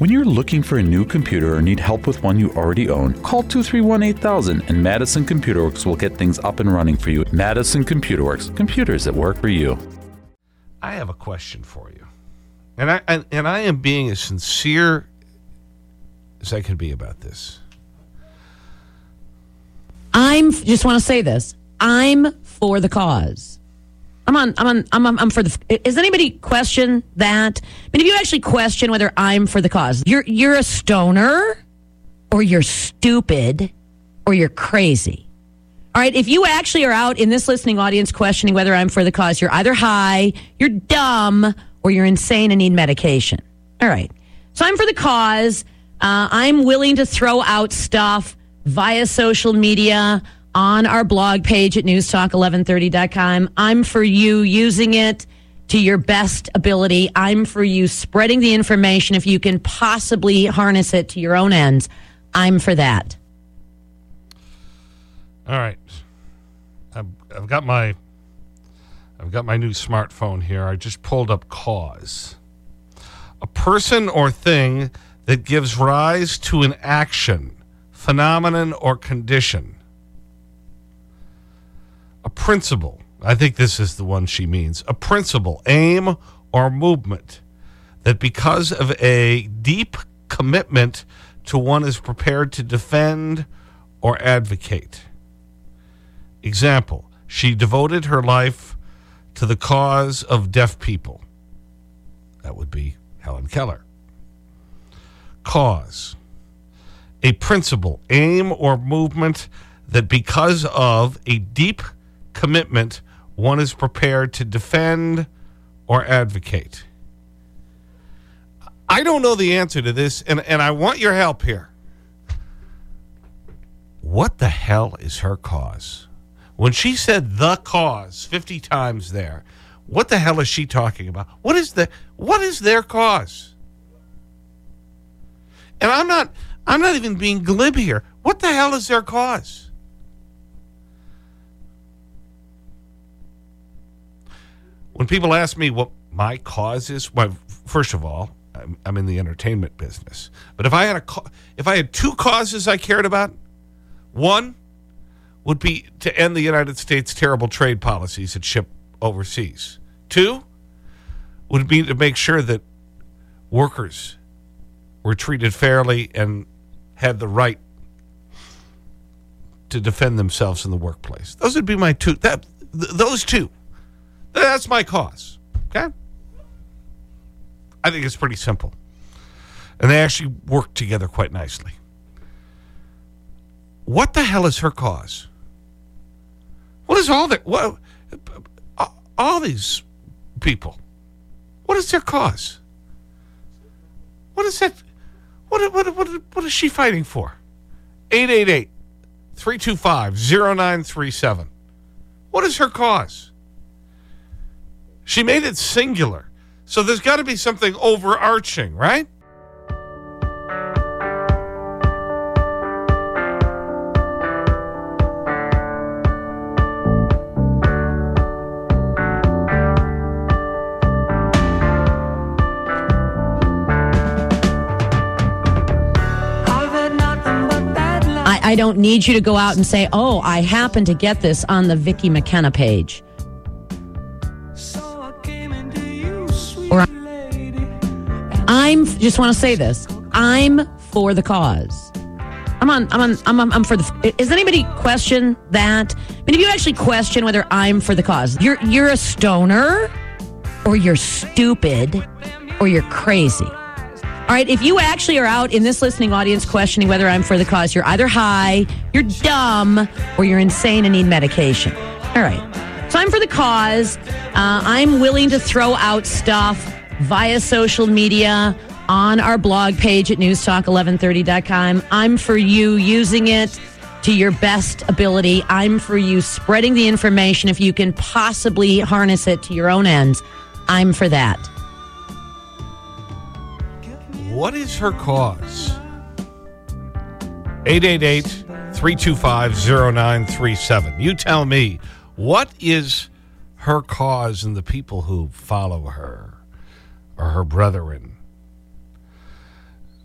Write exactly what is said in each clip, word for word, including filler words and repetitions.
When you're looking for a new computer or need help with one you already own, call two three one, eight thousand and Madison Computer Works will get things up and running for you. Madison Computer Works, computers that work for you. I have a question for you. And I, and, and I am being as sincere as I can be about this. I'm, just want to say this, I'm for the cause. I'm on, I'm on, I'm, I'm for the, is anybody question that? I mean, if you actually question whether I'm for the cause, you're, you're a stoner or you're stupid or you're crazy. All right. If you actually are out in this listening audience questioning whether I'm for the cause, you're either high, you're dumb, or you're insane and need medication. All right. So I'm for the cause. Uh, I'm willing to throw out stuff via social media, on our blog page at news talk eleven thirty dot com. I'm for you using it to your best ability. I'm for you spreading the information if you can possibly harness it to your own ends. I'm for that. All right. I've, I've got my I've got my new smartphone here. I just pulled up cause. A person or thing that gives rise to an action, phenomenon, or condition. A principle, I think this is the one she means, a principle, aim, or movement that because of a deep commitment to one is prepared to defend or advocate. Example, she devoted her life to the cause of deaf people. That would be Helen Keller. Cause, a principle, aim, or movement that because of a deep commitment, one is prepared to defend or advocate. I don't know the answer to this, and, and I want your help here. What the hell is her cause? When she said the cause fifty times there, what the hell is she talking about? What is, the, what is their cause? And I'm not, I'm not even being glib here. What the hell is their cause? When people ask me what my cause is, well, first of all, I'm, I'm in the entertainment business. But if I had a, if I had two causes I cared about, one would be to end the United States' terrible trade policies that ship overseas. Two would be to make sure that workers were treated fairly and had the right to defend themselves in the workplace. Those would be my two. That, th those two. That's my cause, okay? I think it's pretty simple. And they actually work together quite nicely. What the hell is her cause? What is all that, what, all these people, what is their cause? What is that, what, what, what, what is she fighting for? eight eight eight, three two five, zero nine three seven. What is her cause? She made it singular. So there's got to be something overarching, right? I, I don't need you to go out and say, oh, I happen to get this on the Vicky McKenna page. Or I'm just want to say this. I'm for the cause. I'm on, I'm on, I'm on, I'm for the, is anybody question that? I mean, if you actually question whether I'm for the cause, you're, you're a stoner or you're stupid or you're crazy. All right. If you actually are out in this listening audience questioning whether I'm for the cause, you're either high, you're dumb, or you're insane and need medication. All right. So I'm for the cause. Uh, I'm willing to throw out stuff via social media, on our blog page at news talk eleven thirty dot com. I'm for you using it to your best ability. I'm for you spreading the information if you can possibly harness it to your own ends. I'm for that. What is her cause? eight eight eight, three two five, zero nine three seven. You tell me, what is her cause and the people who follow her or her brethren?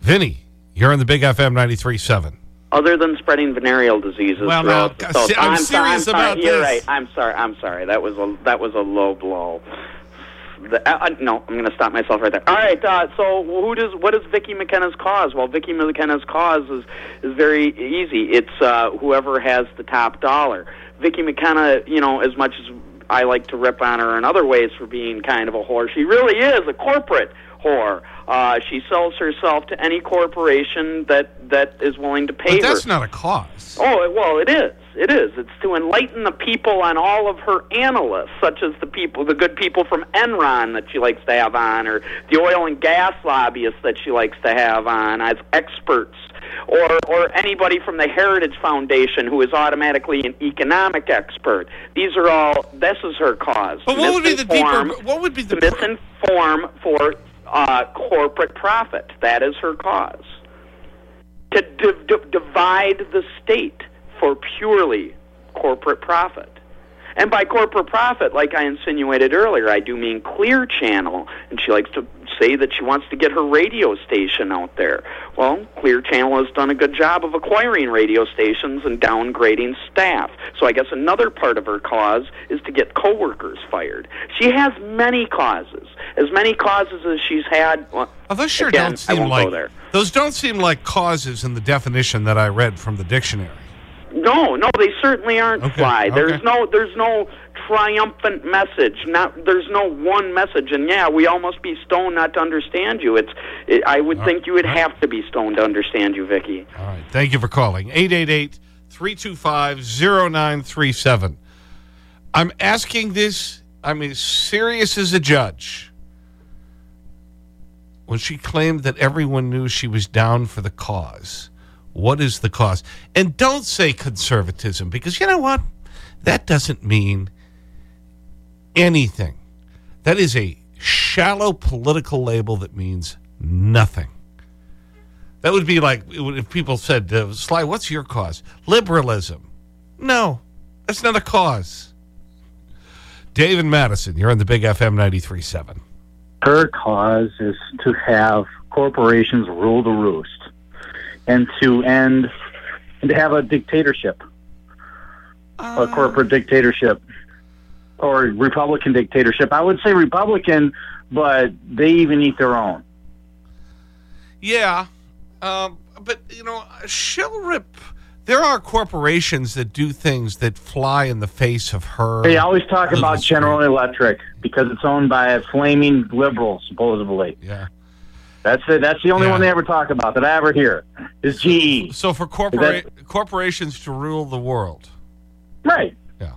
Vinny, you're on the Big F M ninety-three point seven. Other than spreading venereal diseases. Well, now, throughout the South. I'm, I'm serious sorry, I'm about sorry. You're this. right. I'm sorry. I'm sorry. That was a that was a low blow. The, uh, no, I'm going to stop myself right there. All right. Uh, so, who does what is Vicki McKenna's cause? Well, Vicki McKenna's cause is is very easy. It's uh, whoever has the top dollar. Vicki McKenna, you know, as much as I like to rip on her in other ways for being kind of a whore, she really is a corporate whore. Uh, she sells herself to any corporation that, that is willing to pay But her. that's not a cause. Oh, well, it is. It is. It's to enlighten the people on all of her analysts, such as the people, the good people from Enron that she likes to have on, or the oil and gas lobbyists that she likes to have on as experts, or or anybody from the Heritage Foundation who is automatically an economic expert. These are all. This is her cause. But what would be the Misinform- deeper? What would be the to misinform for uh, corporate profit? That is her cause. To d- d- divide the state for purely corporate profit. And by corporate profit, like I insinuated earlier, I do mean Clear Channel, and she likes to say that she wants to get her radio station out there. Well, Clear Channel has done a good job of acquiring radio stations and downgrading staff. So I guess another part of her cause is to get coworkers fired. She has many causes, as many causes as she's had. Well, Oh, those sure again, don't I seem won't like go there. those don't seem like causes in the definition that I read from the dictionary. No, no, they certainly aren't, Okay, Fly. There's okay. no, there's no triumphant message. Not, there's no one message. And yeah, we all must be stoned not to understand you. It's, it, I would All think you would right. have to be stoned to understand you, Vicky. All right. Thank you for calling. eight eight eight, three two five, zero nine three seven. I'm asking this, I'm as serious as a judge. When she claimed that everyone knew she was down for the cause. What is the cause? And don't say conservatism, because you know what? That doesn't mean anything. That is a shallow political label that means nothing. That would be like if people said, uh, Sly, what's your cause? Liberalism. No, that's not a cause. Dave and Madison, you're on the Big F M ninety-three point seven. Her cause is to have corporations rule the roost and to end and to have a dictatorship, Uh, a corporate dictatorship or Republican dictatorship. I would say Republican, but they even eat their own. Yeah, um, but, you know, she'll rip. There are corporations that do things that fly in the face of her. They always talk little about General spirit. Electric because it's owned by a flaming liberal, supposedly. Yeah. That's it. That's the only Yeah. one they ever talk about that I ever hear is G E. So for corpora corporations to rule the world. Right. Yeah.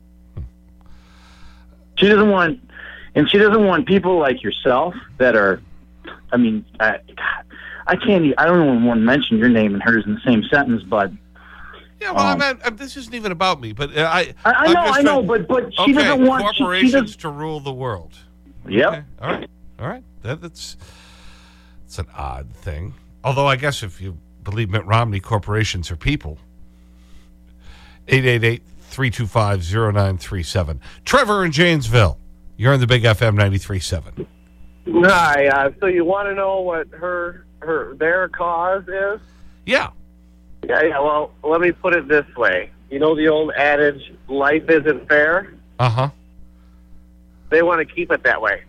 She doesn't want, and she doesn't want people like yourself that are, I mean, I, I can't, e- I don't even want to mention your name and hers in the same sentence, but. Yeah, well, Um, I mean, this isn't even about me, but uh, I. I, I I'm know, just I know, trying- but, but she okay, doesn't want, she, she corporations does, to rule the world. Yep. Okay, all right. All right. That, that's, that's an odd thing. Although I guess if you believe Mitt Romney, corporations are people. eight eight eight, three two five, zero nine three seven. Trevor in Janesville. You're on the Big F M ninety-three point seven. Hi. Uh, so you want to know what her her their cause is? Yeah. Yeah. Yeah. Well, let me put it this way. You know the old adage, "Life isn't fair." Uh-huh. They want to keep it that way.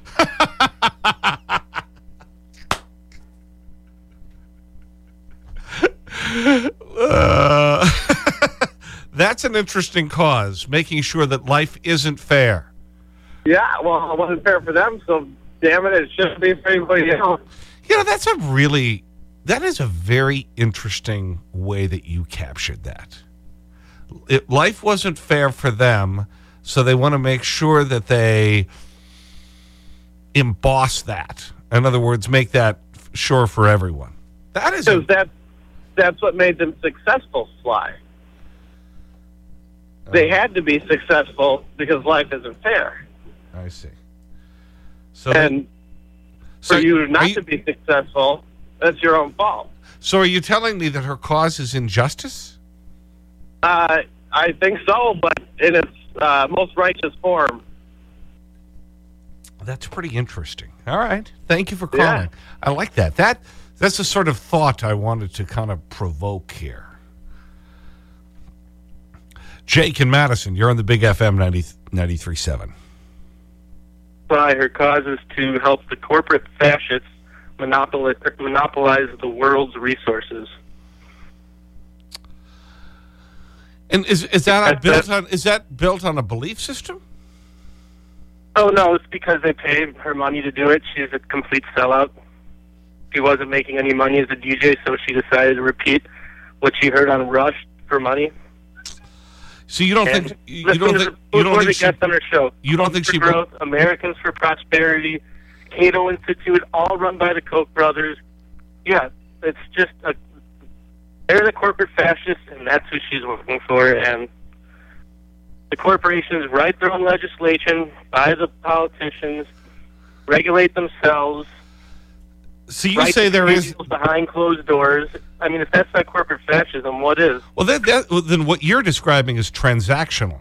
Uh, that's an interesting cause, making sure that life isn't fair. Yeah. Well, it wasn't fair for them, so damn it, it shouldn't be for anybody else. You know, that's a really, that is a very interesting way that you captured that. It, life wasn't fair for them, so they want to make sure that they emboss that. In other words, make that sure for everyone. That is a, Because that's that's what made them successful, Sly. They had to be successful because life isn't fair. I see. So, And so for you are not you- to be successful, that's your own fault. So are you telling me that her cause is injustice? Uh, I think so, but in its uh, most righteous form. That's pretty interesting. All right. Thank you for Yeah. calling. I like that. That That's the sort of thought I wanted to kind of provoke here. Jake in Madison, you're on the Big F M ninety-three point seven. By her cause is to help the corporate fascists monopolize, monopolize the world's resources. And is, is, that built on, is that built on a belief system? Oh, no, it's because they pay her money to do it. She's a complete sellout. She wasn't making any money as a D J, so she decided to repeat what she heard on Rush for money. So you don't and think you don't think you don't think she, on her show. You don't think for she growth, Americans for Prosperity, Cato Institute, all run by the Koch brothers. Yeah, it's just a they're the corporate fascists, and that's who she's working for. And the corporations write their own legislation, buy the politicians, regulate themselves. So you say there is behind closed doors. I mean, if that's not corporate fascism, what is? Well, that, that, well, then what you're describing is transactional.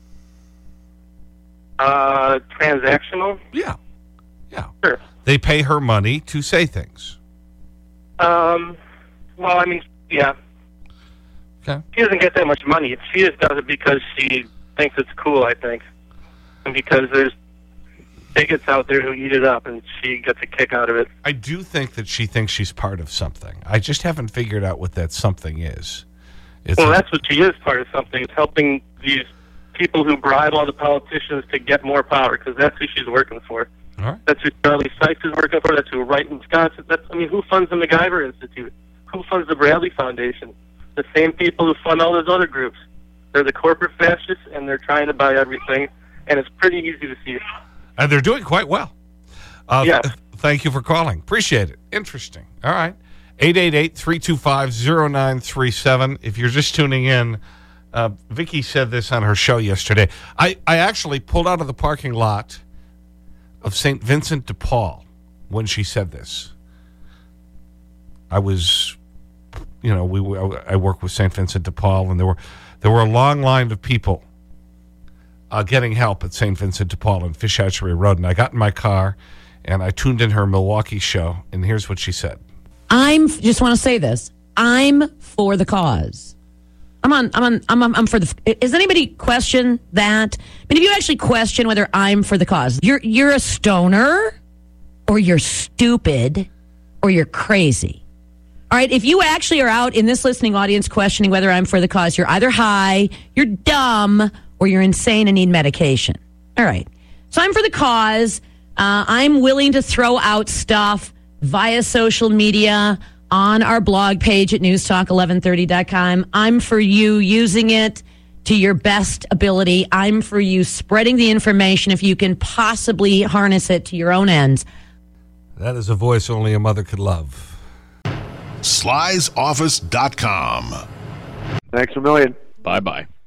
Uh, transactional? Yeah, yeah. Sure. They pay her money to say things. Um. Well, I mean, yeah. Okay. She doesn't get that much money. She just does it because she thinks it's cool, I think, and because there's bigots out there who eat it up, and she gets a kick out of it. I do think that she thinks she's part of something. I just haven't figured out what that something is. It's well, a, that's what she is, part of something. It's helping these people who bribe all the politicians to get more power, because that's who she's working for. All right. That's who Charlie Sykes is working for. That's who Wright in Wisconsin. That's, I mean, who funds the MacGyver Institute? Who funds the Bradley Foundation? The same people who fund all those other groups. They're the corporate fascists, and they're trying to buy everything, and it's pretty easy to see. And they're doing quite well. Uh, yeah. th thank you for calling. Appreciate it. Interesting. All right. eight eight eight, three two five, zero nine three seven. If you're just tuning in, uh, Vicki said this on her show yesterday. I, I actually pulled out of the parking lot of Saint Vincent de Paul when she said this. I was, you know, we, I work with Saint Vincent de Paul, and there were, there were a long line of people Uh, getting help at Saint Vincent de Paul and Fish Hatchery Road. And I got in my car, and I tuned in her Milwaukee show, and here's what she said. I'm, just want to say this, I'm for the cause. I'm on, I'm on, I'm, on, I'm for the, does anybody question that? I mean, if you actually question whether I'm for the cause, you're, you're a stoner, or you're stupid, or you're crazy. All right, if you actually are out in this listening audience questioning whether I'm for the cause, you're either high, you're dumb, or you're insane and need medication. All right. So I'm for the cause. Uh, I'm willing to throw out stuff via social media on our blog page at newstalk eleven thirty dot com. I'm for you using it to your best ability. I'm for you spreading the information if you can possibly harness it to your own ends. That is a voice only a mother could love. Slys Office dot com. Thanks a million. Bye-bye.